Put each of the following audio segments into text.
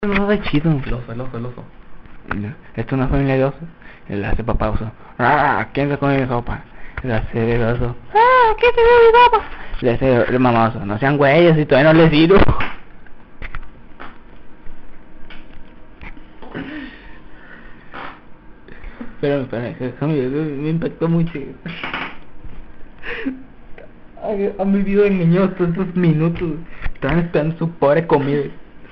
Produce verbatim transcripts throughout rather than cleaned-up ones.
No es chido. El oso, el oso, el oso. Esto es una familia de osos. Le hace papá oso. Ah, ¿quién se come mi sopa? Le hace el oso. Ah, ¿quién se come mi sopa? Le hace el mamá oso. No sean güeyes y todavía no les digo. Pero, espera, déjame, me impactó mucho. Ay, han vivido engañados todos estos minutos. Estaban esperando su pobre comida.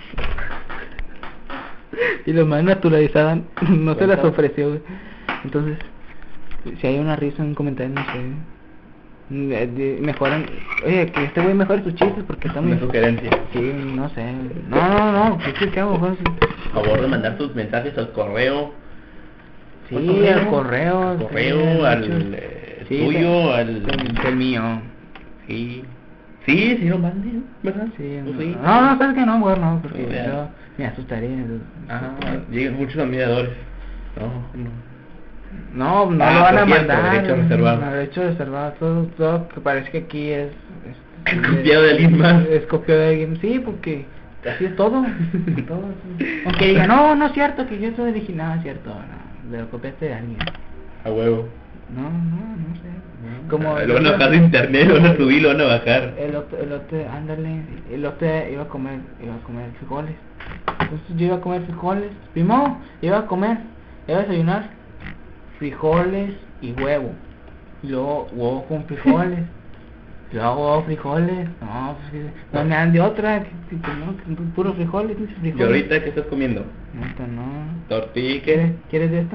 Y lo más naturalizada no se las ofreció, güey. Entonces, si hay una risa en un comentario, no sé. De, de, mejoran. Oye, que este güey mejore sus chistes porque está muy. Una sugerencia. Sí, no sé. No, no, no. ¿Qué es que hago? Pues, Por favor de mandar tus mensajes al correo. sí, correo? al correo. Al correo, sí, al muchos. eh, Sí, tuyo, te- al. te- el mío. Sí. Sí, sí lo manden, ¿verdad? Sí, Pues no, sí. no, no, sabes que no, güey, no, porque Sí, ya. yo me asustaría. Ah, llegan muchos admiradores. No, no. No, no Ah, lo van a por cierto, mandar. derecho reservado. No, derecho reservado. Todo, todo que parece que aquí es. es Es copiado de alguien más. Es copiado de alguien. Sí, porque así es todo. todo así. Aunque diga, no, no es cierto que yo soy original, es cierto. No, lo copiaste de alguien. A huevo. No, no, no sé. Como Ah, lo van a bajar de internet, lo van a subir, lo van a bajar. El otro, el otro, ándale. El otro iba a comer, iba a comer frijoles. Entonces yo iba a comer frijoles. Primero, iba a comer, iba a desayunar frijoles y huevo. Y luego huevo con frijoles. Y luego huevo frijoles. No, pues, no me dan de otra. Que, que, que no, que puro frijoles, muchos frijoles. ¿Y ahorita qué estás comiendo? No, esta no. ¿Tortilla y ¿Quieres, qué? ¿Quieres de esta?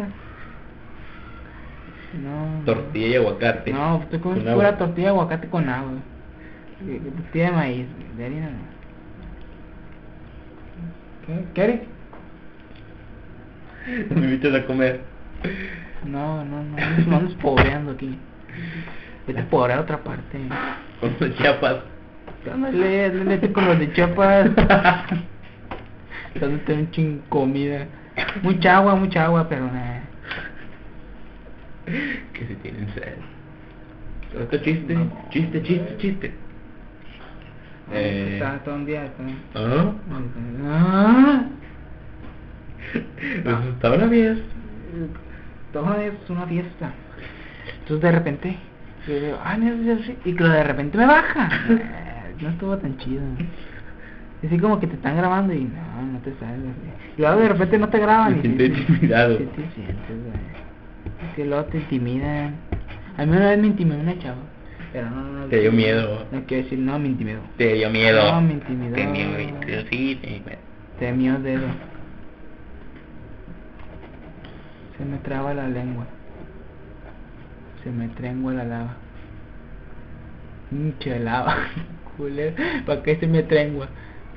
No. Tortilla y aguacate. No, estoy comiendo Con pura agua. tortilla de aguacate con agua. Y- y Tortilla de maíz, de harina no. ¿Qué? ¿Quieres? Me invitas a comer. No, no, no, nos vamos pobreando aquí. Vete a pobrear a otra parte. Con los chiapas. Ándale, ándale con los de Chiapas. Dándote un chingo de comida. Mucha agua, mucha agua, pero nada. Que se tienen sed. Otro chiste, No. chiste, chiste, chiste. Eh, Está todo un día. Está... ¿Ah? Ah. Pues estaba una fiesta. Todo es una fiesta. Entonces de repente, yo digo, ah, no, no, sí", y que de repente me baja. Eh, No estuvo tan chido. Así como que te están grabando y no, no te sales. Y luego de repente no te graban. Me y siento sí, sí, intimidado. sí te sientes, güey. Es que luego te intimidan. A mí una vez me intimidó una chava. Pero no, no. Te dio miedo. No quiero decir, no me intimidó. Te dio miedo. No, me intimidó. Te dio miedo. Sí, te dio miedo. Te dio dedo. Se me traba la lengua. Se me trengua la lava. Hinche lava. Culero. ¿Para qué se me trengua?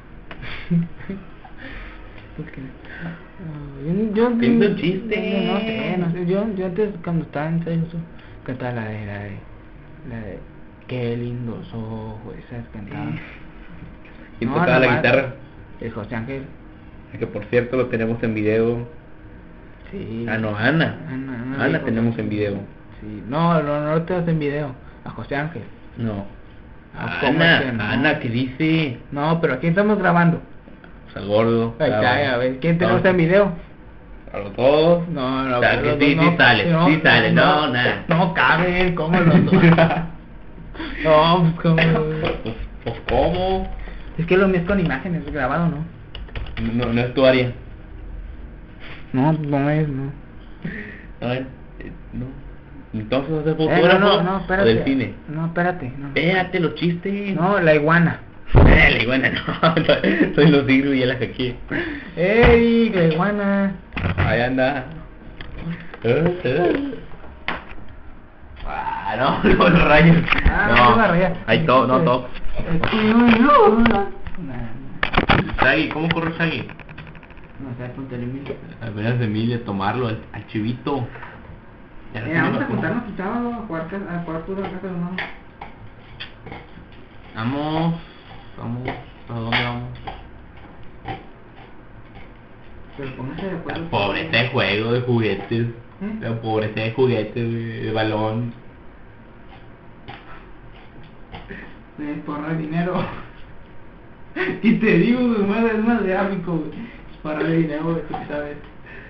Porque, no, yo, yo, Pinta un chiste. No, no sé, no sé. Yo, yo antes cuando estaba en serio, cantaba la de, la de, la de, qué lindos ojos, esas cantaba. ¿Quién No, tocaba la nomás, guitarra? el José Ángel. Que por cierto lo tenemos en video. Sí. Ah, no, Ana. Ana, Ana, Ana dijo, tenemos en video. Sí. No, no, no te das en video. A José Ángel. No. Ah, ¿cómo es que no? Ana, Ana, ¿qué dice? No, pero aquí estamos grabando. Pues al gordo. Ahí Ah, está, bueno. a ver, ¿quién tenemos No, en video? A los dos. No, no, O sea, pero que sí, no, sí sale, no, sí sale, no, nada. No cabe, ¿cómo los dos? No, pues cómo. Pues, pues, ¿cómo? Es que lo mío es con imágenes, grabado, ¿no? No, no es tu área. No, no es, no. A ver, eh, no. Entonces, ¿vas a ser Eh, fotógrafo no, no, no, o espérate. del cine? No, espérate, no. Espérate, los chistes. No, la iguana. Eh, la iguana no. Soy los tigres y el ajaquí. ¡Ey, la iguana! Ahí anda. Eh, eh. Ah, no, no, los rayos. Ah, no, No, la raya. hay top, no top. Es que yo, yo, no. Shaggy, ¿cómo corre Shaggy? No sé, ponte el Emilio. Apenas de Emilia tomarlo al, al chivito. Ya no Eh, tiene vamos a vacuna. juntarnos el sábado a jugar, ca- a jugar puro casa de hermano. Vamos, vamos, ¿a dónde vamos? Pero póngase de La acuerdo. pobreza de juego, de juguetes. ¿Eh? La pobreza de juguetes, de, de balón. De porra de dinero. Y te digo, güey, más, es más gráfico, güey. Para de dinero, güey, tú sabes.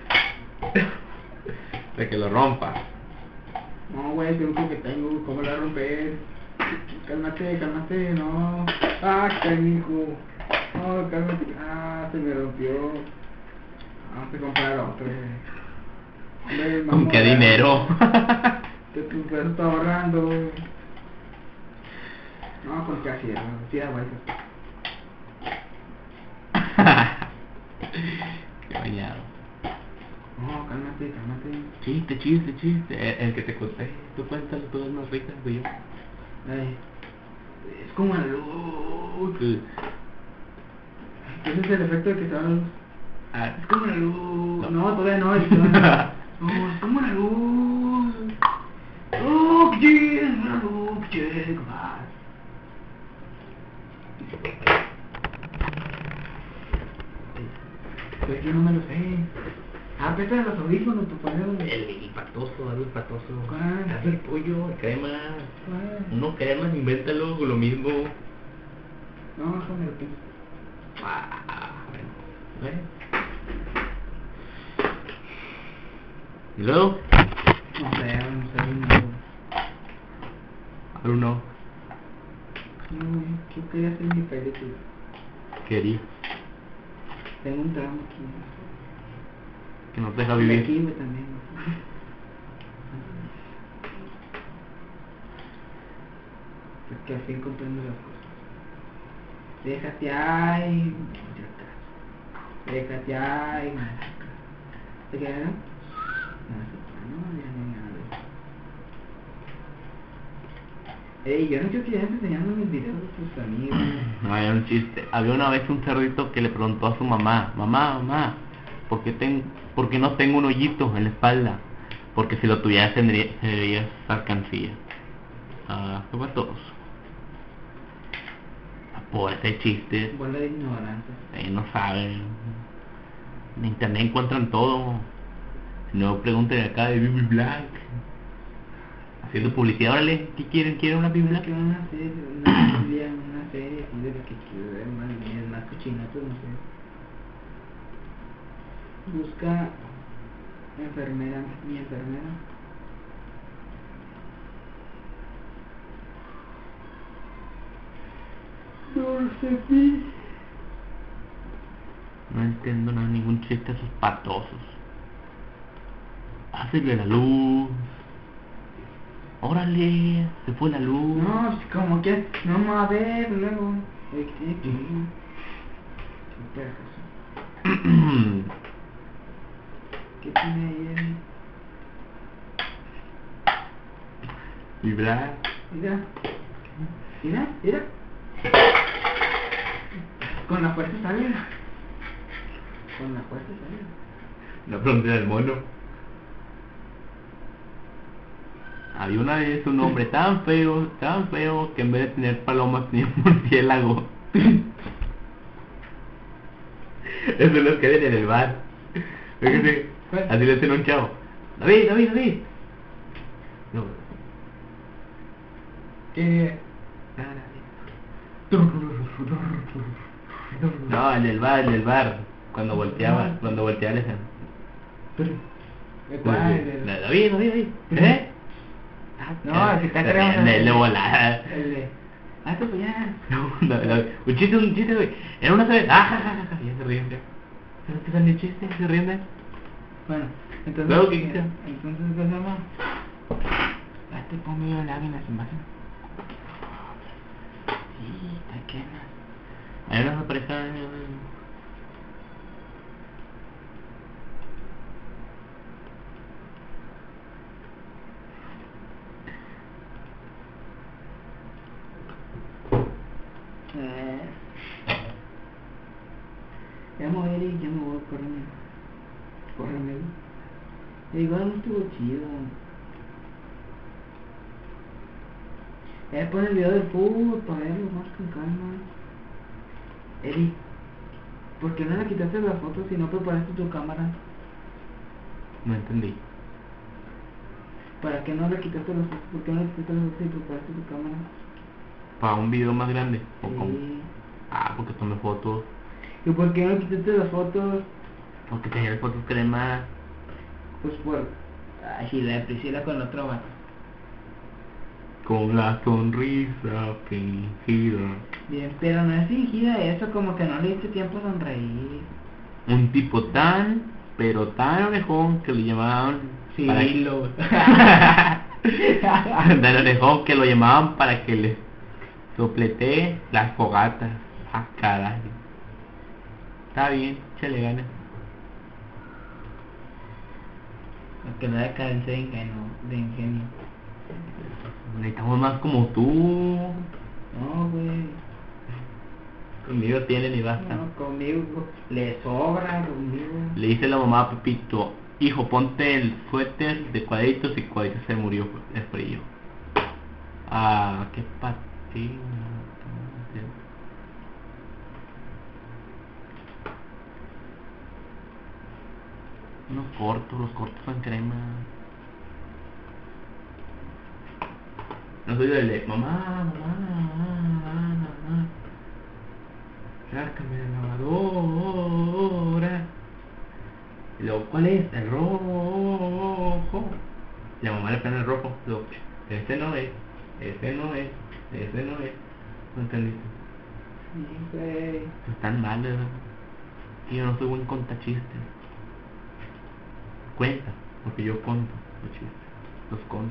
De que lo rompa. No, güey, es lo que tengo, güey, ¿cómo la romper? Cálmate, cálmate, no. Ah, canijo. No, cálmate. Ah, se me rompió. Vamos a comprar otro, güey. Hombre, ¿Con mamá, qué dinero? Que tu perro está ahorrando, güey. No, con qué hacía, güey. Tira, güey. Qué bañado. No, cálmate, cálmate. Chiste, chiste, chiste. El, el que te conté. Tú cuéntalo, tú eres más rica que yo. Ay, es como la luz. Sí. Ese es el efecto de que se va la luz. Ah, Es como la luz. No. No, todavía no. Es todavía no. No, es como la luz. Look, yeah, look, yeah, pues yo no me lo sé. Ah, préstame los audífonos, papá. El, el patoso, dale el patoso. ¿Cuál? Haz el pollo, crema. ¿Cuál? Uno crema, invéntalo, lo mismo. No, déjame lo pienso. Ah, bueno. Bueno. ¿Y luego? No sé, no sé, no. Bruno. No, güey, yo quería hacer mi película. Querí. Tengo un tramo aquí. Que no te deja De vivir. aquí, güey, también. Güey. Es que al fin comprendo las cosas. Déjate ahí. Déjate ahí. ¿Te quedas? No, no, ya no, ya no. Ey, yo no quiero que ya estés enseñando mis videos a tus amigos. No, había un chiste. Había una vez un cerdito que le preguntó a su mamá, mamá, mamá, ¿por qué, ten, ¿por qué no tengo un hoyito en la espalda? Porque si lo tuvieras tendría, serías alcancía. Ah, qué todos. Por ese chiste, Bola de ignorantes. ellos no saben. En internet encuentran todo. Si no, pregunten acá de Bibi Black. Haciendo publicidad, órale, ¿qué quieren? ¿Quieren una Bibi Black? Que una serie, una serie, una serie así de lo que quiero ver, más bien, más cochinatos, no sé. Busca enfermera, mi enfermera. No sé qué. No entiendo nada, ningún chiste a esos patosos. Hácele la luz. Órale, se fue la luz. No, pues como que no vamos a ver luego. El que tiene que ir. ¿Qué pedazo? ¿Qué tiene ahí él? Y Black. Mira. Mira, mira. Con la fuerza sale. Con la fuerza sale. La frontera del mono. Había una vez un hombre tan feo, tan feo, que en vez de tener palomas tenía un murciélago. Eso es lo que ven en el bar. Fíjate, así le hacen a un chavo. David, David, David. No. ¿Qué? No, el del bar, el del bar. Cuando volteaba, cuando volteaba le hacían. ¿De cuál? El de- David, David, David. ¿Eh? No, el que está de, creando. de, de volada. El de. Ah, esto pues ya. No, no, no. Un chiste, un chiste, güey. Era una vez. Ah, ja, ja, ja, ja. Ya se ríen, ya. ¿Pero qué salió el chiste? ¿Se ríen de él? Bueno, entonces. Luego, ¿qué hiciste? Entonces, ¿qué se llama? Date conmigo lágrimas en base. Sí, te quemas. Hay una pareja. Eh. Ya me voy, Eric, ya me voy, córreme. Córreme. Igual no estuvo chido. Eh, pon el video del fútbol para verlo más con calma. Eric, ¿por qué no le quitaste las fotos si no preparaste tu cámara? No entendí. ¿Para qué no le quitaste las fotos? ¿Por qué no le quitaste las fotos y preparaste tu cámara? ¿Para un video más grande? ¿O cómo? Sí. Ah, porque tomé fotos. ¿Y por qué no quitaste las fotos Porque tenía las fotos crema. Pues por... Ay, si la Priscila con otro vato. Con la sonrisa fingida. Bien, pero no es fingida eso, como que no le diste tiempo a sonreír. Un tipo tan, pero tan orejón que lo llamaban... Sí, para... lo... tan orejón que lo llamaban para que le soplete las fogatas. Ah, caray. Está bien, échale ganas. Que no haya carencia de ingenio, de ingenio. Necesitamos más como tú. No, güey. Conmigo tienen y basta. No, conmigo le sobra, conmigo. Le dice la mamá a Pepito: hijo, ponte el suéter de cuadritos, y cuadritos se murió de frío. Ah, qué patín. Unos cortos, los cortos son crema. No soy de mamá, mamá, mamá, mamá. Sácame la lavadora. Y luego, ¿cuál es? El rojo. La mamá le pone el rojo. Luego, ese no es, ese no es, ese no es. ¿No entendiste? Sí, güey. Están malos. Y yo no soy buen contachistes. Cuenta, porque yo conto los chistes. Los conto.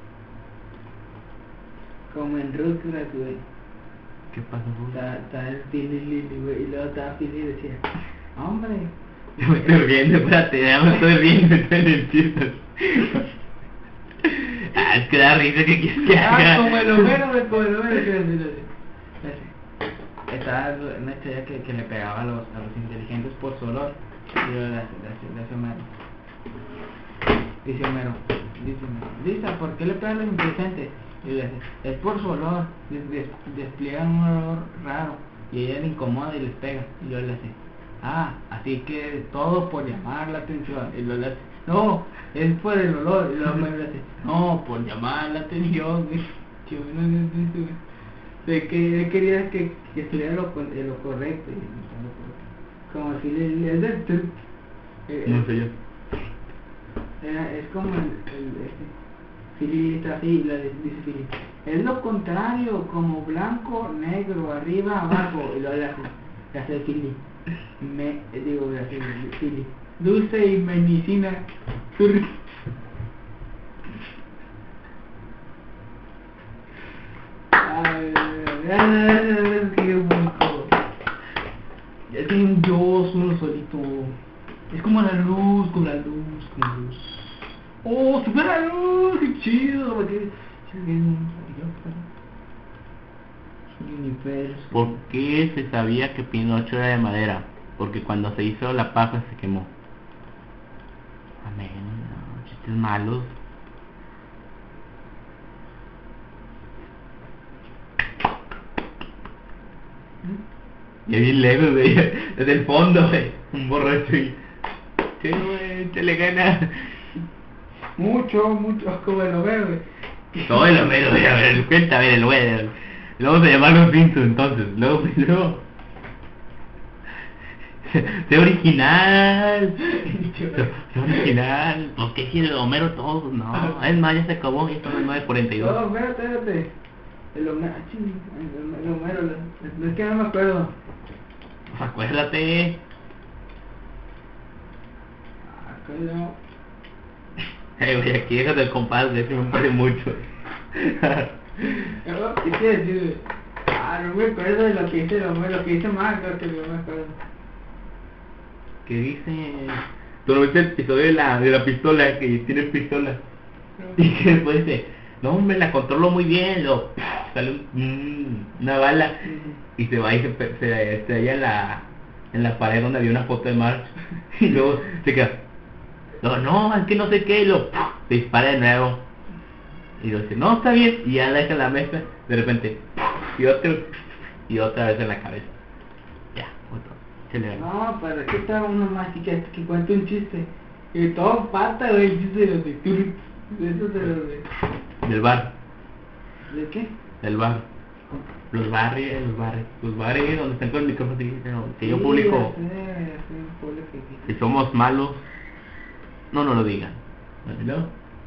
Como en Rugrats, güey. ¿Qué pasa, Ruth? Está, está el Philly Lily, güey. Y luego estaba Philly y decía: hombre. Yo me estoy riendo, espérate, ya me estoy riendo, estoy en el chiste. Ah, es que da risa, que quieres que haga? Ah, como el Homero, güey, como el Homero. Que estaba una estrella que, que le pegaba a los, a los inteligentes por su olor. Y luego le hace, le hace, le hace Homero. Dice Homero, dice Homero, Lisa, ¿por qué le pegan a los inteligentes? Y le dice: es por su olor, des, des, despliegan un olor raro y ella le incomoda y les pega. Y luego le hace: ah, así que todo por llamar la atención. Y luego le hace: no, es por el olor. Y luego Homero le hace: no, por llamar la atención. Yo no sé, güey. De que él quería que, que estuviera lo, lo correcto. Como si le, le, le, le No sé yo. Era, es como el, el este, Philly está así, y la dice Philly: es lo contrario, como blanco, negro, arriba, abajo. Y luego le hace, le hace Philly, me, digo, le hace Philly: dulce y medicina. Ay, qué bonito. Ya tiene un yo solo solito. Es como la luz, como la luz, como la luz. ¡Oh, super la luz! ¡Qué chido! Porque... universo. ¿Por qué se sabía que Pinocho era de madera? Porque cuando se hizo la paja se quemó. Amén, no, chistes malos. Ya bien lejos, güey, desde el fondo, güey, un borracho y... Sí, güey, te le gana. Mucho, mucho, como el Homero, güey. No, el Homero, güey, a ver, cuenta, a ver, el güey. Lo vamos a llamar los Simpsons, entonces, luego, luego... Sé original. Sé original. ¿Por qué quiere el Homero todo? No, es más, ya se acabó, ya son las nueve cuarenta y dos. No, espérate, espérate. El Homero, el Homero, es que no me acuerdo. Pues acuérdate. Acuérdate. Eh, güey, aquí déjate el compadre, que me parece mucho. ¿Qué quieres decir? Ah, no me acuerdo de lo que dice el Homero, lo que dice Marco, que no me acuerdo. ¿Qué dice? ¿Tú no viste el episodio de la, de la pistola, que tiene pistola? No. Y que después dice: no, hombre, la controlo muy bien, lo sale un, mmm, una bala, uh-huh. Y se va y se, se estrella en la, en la pared donde había una foto de Marge. Y luego se queda: no, no, es que no sé qué, y lo se dispara de nuevo. Y lo dice: no, está bien, y ya la deja en la mesa, de repente, y otro, y otra vez en la cabeza. Ya, otro. No, para qué está uno más que, que, que cuente un chiste. Y todo pata, güey, el chiste de los de tur. De esos de los de... Del bar. ¿De qué? Del bar. Los barrios, los barrios, los barrios donde están con el micrófono así, que yo Sí, publico. ya sé, ya sé, público aquí. Si somos malos, no nos lo digan. ¿No?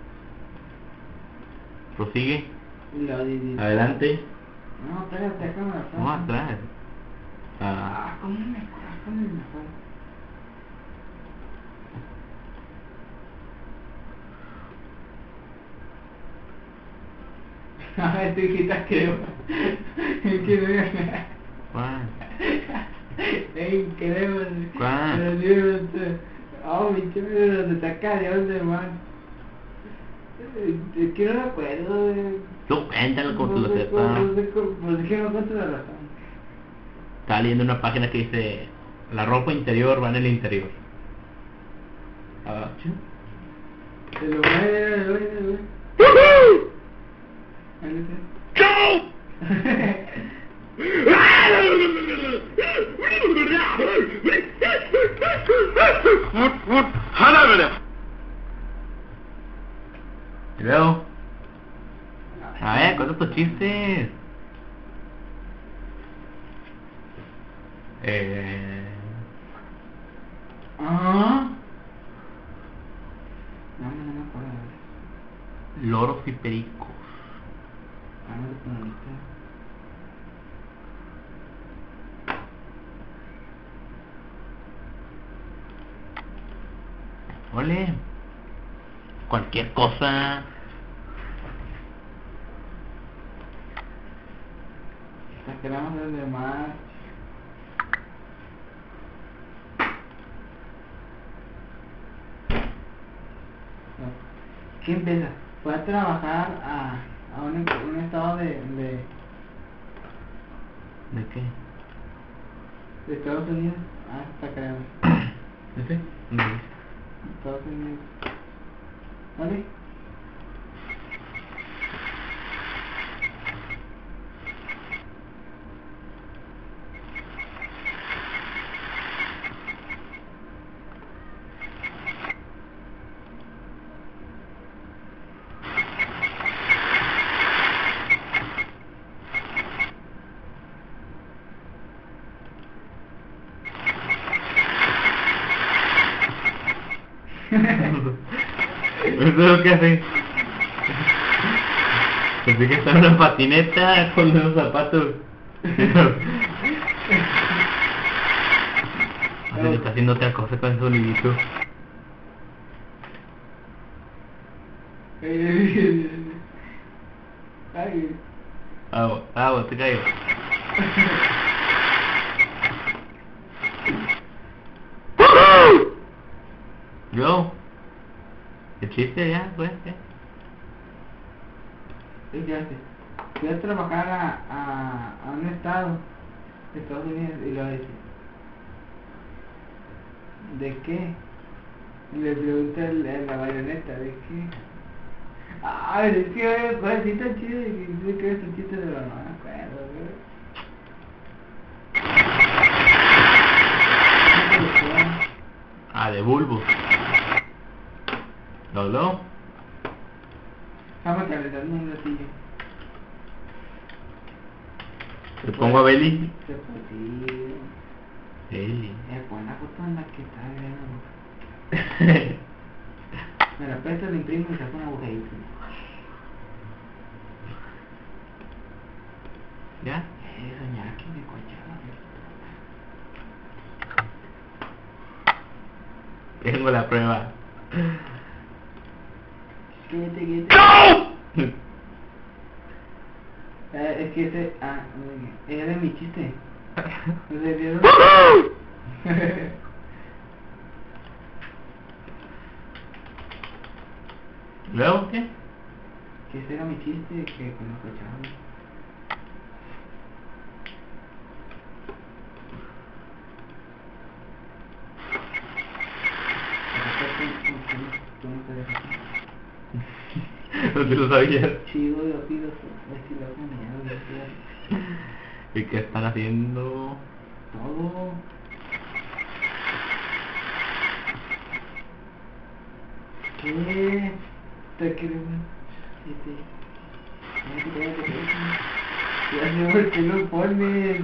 Prosigue. Lo di- Adelante. No, espérate, déjame la frase. No, atrás. Ah, Ah, ¿cómo me acuerdo? ¿Cómo me acuerdo? A ver, tú dijiste creo. Que no. ¿cuál? Ey, creo. ¿Cuál? Pero Dios, oh, mi chévere, donde está Dios de man. Es que no me acuerdo. eh. Tú cuéntalo como tú lo No sé sepas. cómo- no sé cómo- Pues es que no cuento la razón. Estaba leyendo una página que dice: la ropa interior va en el interior. Ah, ¿sí? Se lo voy a ver, lo voy a ver. Ahí Y luego, a ver, cuenta tus chistes. Eh... Ah. No, no, no me acuerdo. Loros y pericos. Ah, no te poniste. Ole, cualquier cosa. Sacaremos los demás. ¿Qué empieza? Voy a trabajar a, a un, un estado de, de, ¿De qué? de Estados Unidos. Ah, sacaremos. ¿Ese? No. Estados Unidos. ¿Vale? Eso es lo que hace. Pensé que estaba en una patineta con unos zapatos. O sea, está haciendo otra cosa con el sonidito. Ay. Agua, agua, te caigo. Yo. El chiste ya, pues, ya. ¿Y qué hace? Voy a trabajar a, a, a un estado de Estados Unidos y lo dice. ¿De qué? Y le pregunta el, el- la bayoneta, ¿de qué? Ay, es que oye, pues así tan chido y dice que es un chiste de la no me acuerdo, güey. No te gustó. Ah, de bulbos. ¿Lolo? Vamos calentando un ratillo. ¿Te pongo a Beli? Se fue, sí. Beli. Es buena foto en la que está viendo. Me la presta, la imprimo y saco un agujerito. ¿Ya? Eh, soñar que me cochaba. Tengo la prueba. Quédate, quédate. ¡No! Eh, es que ese... Ah, ese era mi chiste. ¿No se vieron? ¿Luego qué? Que ese era mi chiste, que con los cochados. No te lo sabías. Chivo, yo pido así lo hago miedo. ¿Y qué están haciendo? Todo. ¿Qué? Te quiero. Este. Cállate, cállate, cállate. Ya sé por qué lo pones.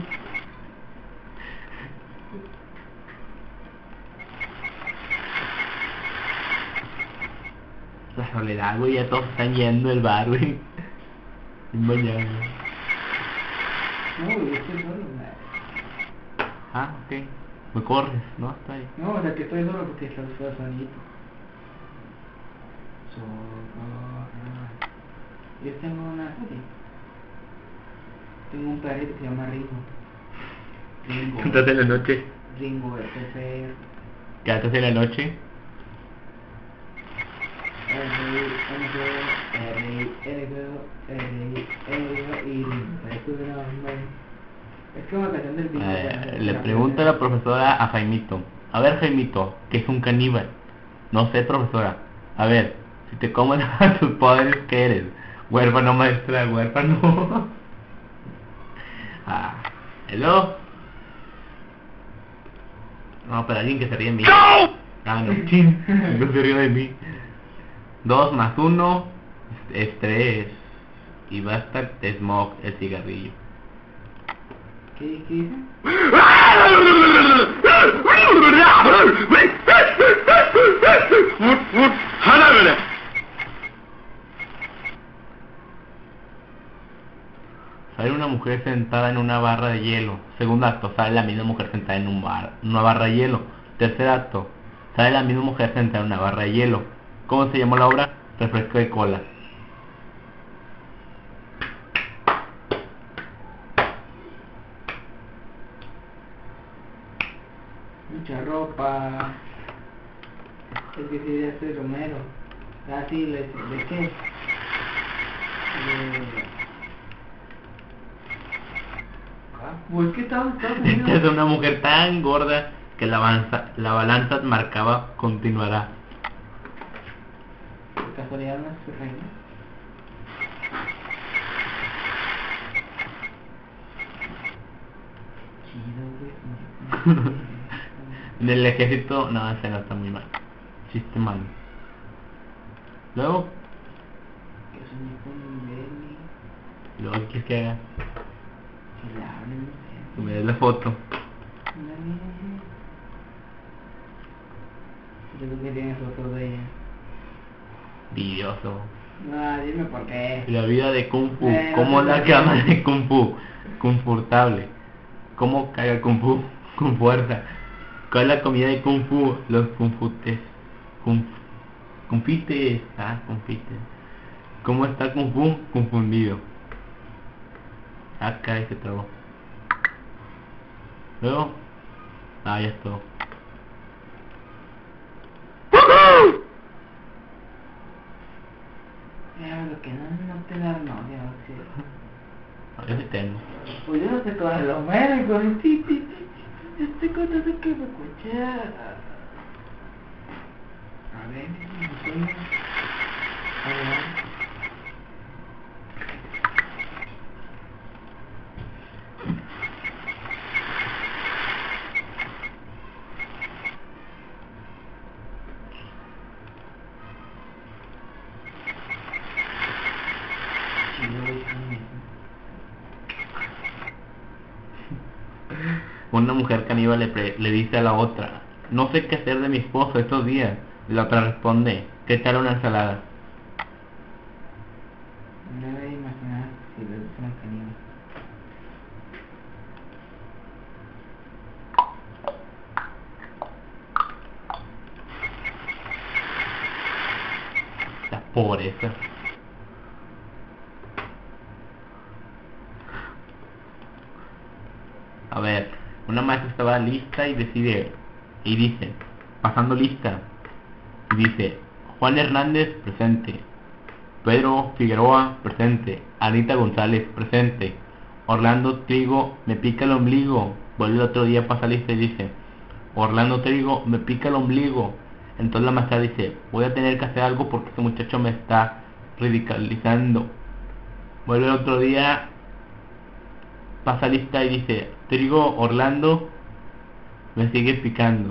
La soledad, güey, ya todos están yendo al bar, güey. Y mañana. No, güey, estoy solo, güey. Ah, ok. Me corres, ¿no? Está ahí. No, o sea que estoy solo porque está usando sonidito. Solo. Yo tengo una serie. Tengo un perrito que se llama Ringo. Ringo. Entonces en la noche. Ringo, este perro. ¿Qué haces en la noche? El rey, el rey, el rey, el rey, el rey, el rey, y Ringo. Esto es una banda. Es como la canción del Bingo. Eh, le pregunta la profesora a Jaimito. A ver, Jaimito, ¿qué es un caníbal? No sé, profesora. A ver, si te comes a tus padres, ¿qué eres? Huérfano, maestra, huérfano. Ah, ¿hello? No, pero alguien que se ríe de mí. Ah, no, chin, no se ríe de mí. Dos más uno es tres. Y va a estar Smog, el cigarrillo. ¿Qué, qué dice? Sale una mujer sentada en una barra de hielo. Segundo acto, sale la misma mujer sentada en un bar, una barra de hielo. Tercer acto, sale la misma mujer sentada en una barra de hielo. ¿Cómo se llamó la obra? Refresco de cola. Mucha ropa. Es que si ya soy Romero. Ah, sí, ¿de, de qué? De... Ah, pues que estaba Estados Esta es Unidos. una mujer tan gorda que la balanza, la balanza marcaba continuará. ¿Por casualidad no es su reina? Chido, güey. En el ejército, no, ese no está muy mal. Chiste malo. Luego, Que soñé con un Benny. luego, ¿qué quieres que haga? Que le hablen. Que me des la foto. Yo creo que tienes fotos de ella. Vidioso. No, dime por qué. La vida de Kung Fu. Eh, no ¿Cómo sé la por qué. cama de Kung Fu? Confortable. ¿Cómo caga el Kung Fu? Con fuerza. ¿Cuál es la comida de Kung Fu? Los confutes. Kung Confites. Ah, confites. ¿Cómo está Kung Fu? Confundido. Acá se trabó. Luego. Ah, ya es todo. Ya, lo que no, no te da novia, o sea. No, yo sí tengo. Pues yo no sé con el Homero y con el ti, ti, ti, ti, yo sé con eso que me escuchar. A ver, no sé. A ver. Chido, güey, con eso. Una mujer caníbal le, pre- le dice a la otra: no sé qué hacer de mi esposo estos días. La otra responde: ¿qué tal una ensalada? No debe imaginar si le gustan los caníbales. La pobreza. A ver, una maestra estaba lista y decide, y dice, pasando lista, y dice: Juan Hernández, presente. Pedro Figueroa, presente. Anita González, presente. Orlando Trigo, me pica el ombligo. Vuelve el otro día, pasa lista y dice: Orlando Trigo, me pica el ombligo. Entonces la maestra dice: voy a tener que hacer algo porque este muchacho me está ridiculizando. Vuelve el otro día, pasa lista y dice: Trigo, Orlando, me sigue picando.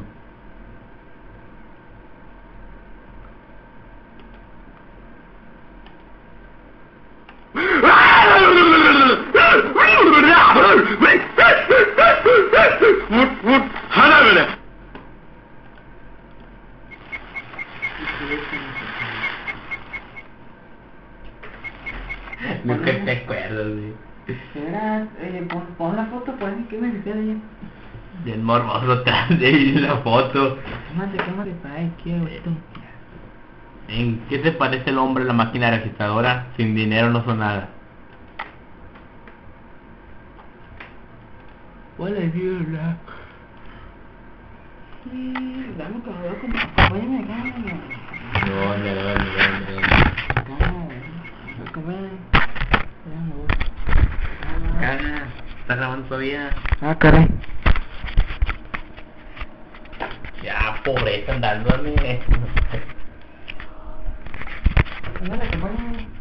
Nunca te acuerdas, güey. Era, eh, pon, pon la foto, por ahí, ¿qué me decía de ella? Bien morboso atrás de ahí la foto. Quémate, quémate, para ahí, quiero esto. ¿En qué se parece el hombre a la máquina registradora? Sin dinero no son nada. ¿Cuál es la? Dame que me veo como... Acompáñame acá, No, no, no, no, no. a comer. Ya me voy. Caga, ¿estás grabando todavía? Ah, caray. Ya, pobreza, andándome. Ándale, acompáñame.